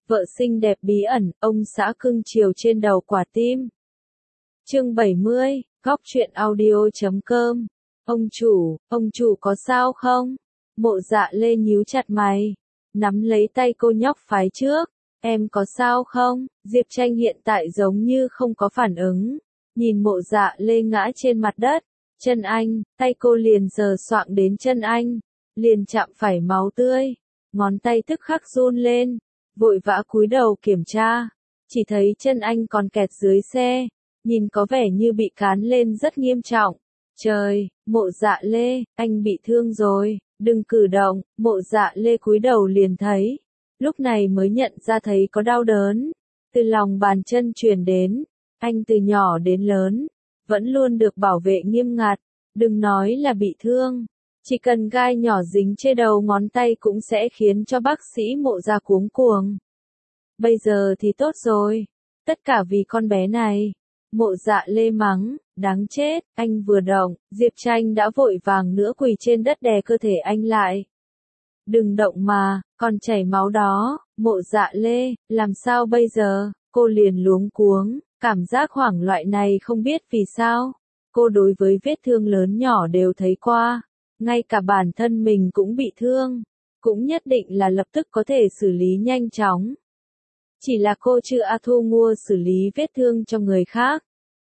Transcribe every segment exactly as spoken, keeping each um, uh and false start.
vợ xinh đẹp bí ẩn, ông xã cưng chiều trên đầu quả tim. Chương bảy mươi, góc truyện audio chấm com. Ông chủ, ông chủ có sao không? Mộ Dạ Lê nhíu chặt mày, nắm lấy tay cô nhóc phái trước. Em có sao không? Diệp Tranh hiện tại giống như không có phản ứng. Nhìn Mộ Dạ Lê ngã trên mặt đất. Chân anh, tay cô liền sờ soạng đến chân anh. Liền chạm phải máu tươi. Ngón tay tức khắc run lên. Vội vã cúi đầu kiểm tra. Chỉ thấy chân anh còn kẹt dưới xe. Nhìn có vẻ như bị cán lên rất nghiêm trọng. Trời, Mộ Dạ Lê, anh bị thương rồi, đừng cử động. Mộ Dạ Lê cúi đầu liền thấy. Lúc này mới nhận ra thấy có đau đớn. Từ lòng bàn chân truyền đến. Anh từ nhỏ đến lớn. Vẫn luôn được bảo vệ nghiêm ngặt. Đừng nói là bị thương. Chỉ cần gai nhỏ dính trên đầu ngón tay cũng sẽ khiến cho bác sĩ Mộ Gia cuống cuồng. Bây giờ thì tốt rồi. Tất cả vì con bé này. Mộ Dạ Lê mắng, đáng chết, anh vừa động, Diệp Tranh đã vội vàng nữa quỳ trên đất đè cơ thể anh lại. Đừng động mà, còn chảy máu đó. Mộ Dạ Lê, làm sao bây giờ? Cô liền luống cuống, cảm giác hoảng loại này không biết vì sao. Cô đối với vết thương lớn nhỏ đều thấy qua, ngay cả bản thân mình cũng bị thương, cũng nhất định là lập tức có thể xử lý nhanh chóng. Chỉ là cô chưa a thu mua xử lý vết thương cho người khác.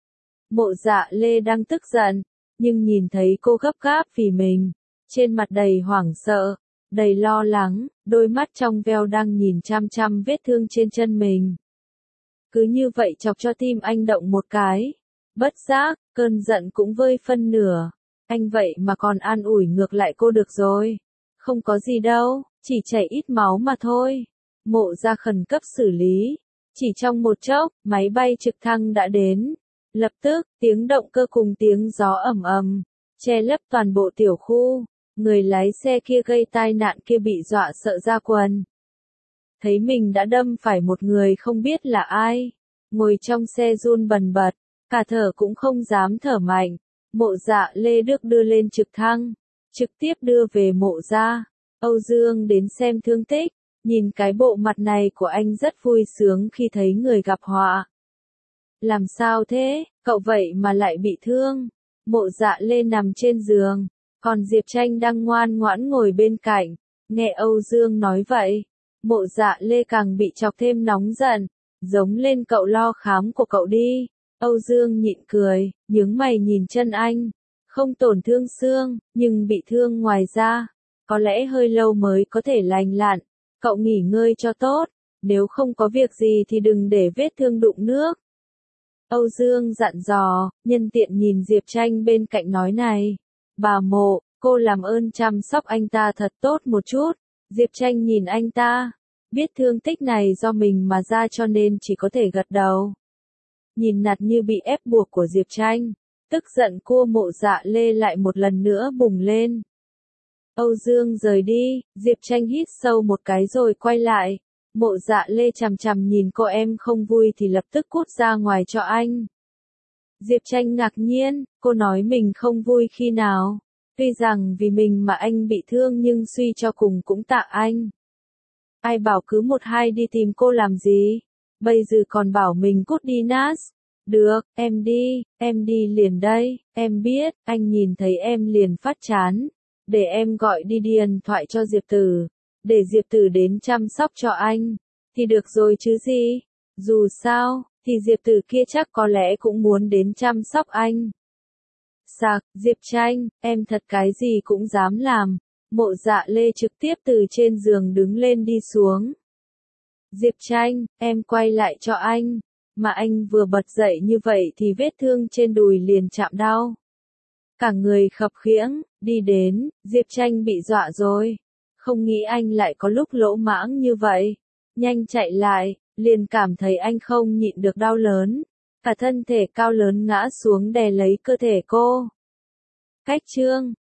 Mộ Dạ Lê đang tức giận, nhưng nhìn thấy cô gấp gáp vì mình, trên mặt đầy hoảng sợ, đầy lo lắng, đôi mắt trong veo đang nhìn chăm chăm vết thương trên chân mình. Cứ như vậy chọc cho tim anh động một cái. Bất giác, cơn giận cũng vơi phân nửa. Anh vậy mà còn an ủi ngược lại cô được rồi. Không có gì đâu, chỉ chảy ít máu mà thôi. Mộ Gia khẩn cấp xử lý. Chỉ trong một chốc, máy bay trực thăng đã đến. Lập tức, tiếng động cơ cùng tiếng gió ầm ầm, che lấp toàn bộ tiểu khu. Người lái xe kia gây tai nạn kia bị dọa sợ ra quần. Thấy mình đã đâm phải một người không biết là ai. Ngồi trong xe run bần bật, cả thở cũng không dám thở mạnh. Mộ Dạ Lê được đưa lên trực thăng, trực tiếp đưa về Mộ Gia. Âu Dương đến xem thương tích, nhìn cái bộ mặt này của anh rất vui sướng khi thấy người gặp họa. Làm sao thế, cậu vậy mà lại bị thương? Mộ Dạ Lê nằm trên giường, còn Diệp Tranh đang ngoan ngoãn ngồi bên cạnh. Nghe Âu Dương nói vậy, Mộ Dạ Lê càng bị chọc thêm nóng giận, giống lên cậu lo khám của cậu đi. Âu Dương nhịn cười, nhướng mày nhìn chân anh, không tổn thương xương, nhưng bị thương ngoài da, có lẽ hơi lâu mới có thể lành lặn, cậu nghỉ ngơi cho tốt, nếu không có việc gì thì đừng để vết thương đụng nước. Âu Dương dặn dò, nhân tiện nhìn Diệp Tranh bên cạnh nói này, bà Mộ, cô làm ơn chăm sóc anh ta thật tốt một chút. Diệp Tranh nhìn anh ta, biết thương tích này do mình mà ra cho nên chỉ có thể gật đầu. Nhìn nạt như bị ép buộc của Diệp Tranh, tức giận cua Mộ Dạ Lê lại một lần nữa bùng lên. Âu Dương rời đi, Diệp Tranh hít sâu một cái rồi quay lại. Mộ Dạ Lê chằm chằm nhìn cô em không vui thì lập tức cút ra ngoài cho anh. Diệp Tranh ngạc nhiên, cô nói mình không vui khi nào? Tuy rằng vì mình mà anh bị thương nhưng suy cho cùng cũng tạ anh. Ai bảo cứ một hai đi tìm cô làm gì? Bây giờ còn bảo mình cút đi nát. Được, em đi, em đi liền đây, em biết, anh nhìn thấy em liền phát chán. Để em gọi đi điện thoại cho Diệp Tử, để Diệp Tử đến chăm sóc cho anh, thì được rồi chứ gì. Dù sao, thì Diệp Tử kia chắc có lẽ cũng muốn đến chăm sóc anh. Sạc, Diệp Tranh, em thật cái gì cũng dám làm. Mộ Dạ Lê trực tiếp từ trên giường đứng lên đi xuống. Diệp Tranh, em quay lại cho anh. Mà anh vừa bật dậy như vậy thì vết thương trên đùi liền chạm đau. Cả người khập khiễng, đi đến, Diệp Tranh bị dọa rồi. Không nghĩ anh lại có lúc lỗ mãng như vậy. Nhanh chạy lại, liền cảm thấy anh không nhịn được đau lớn. Cả thân thể cao lớn ngã xuống đè lấy cơ thể cô. Cách chương,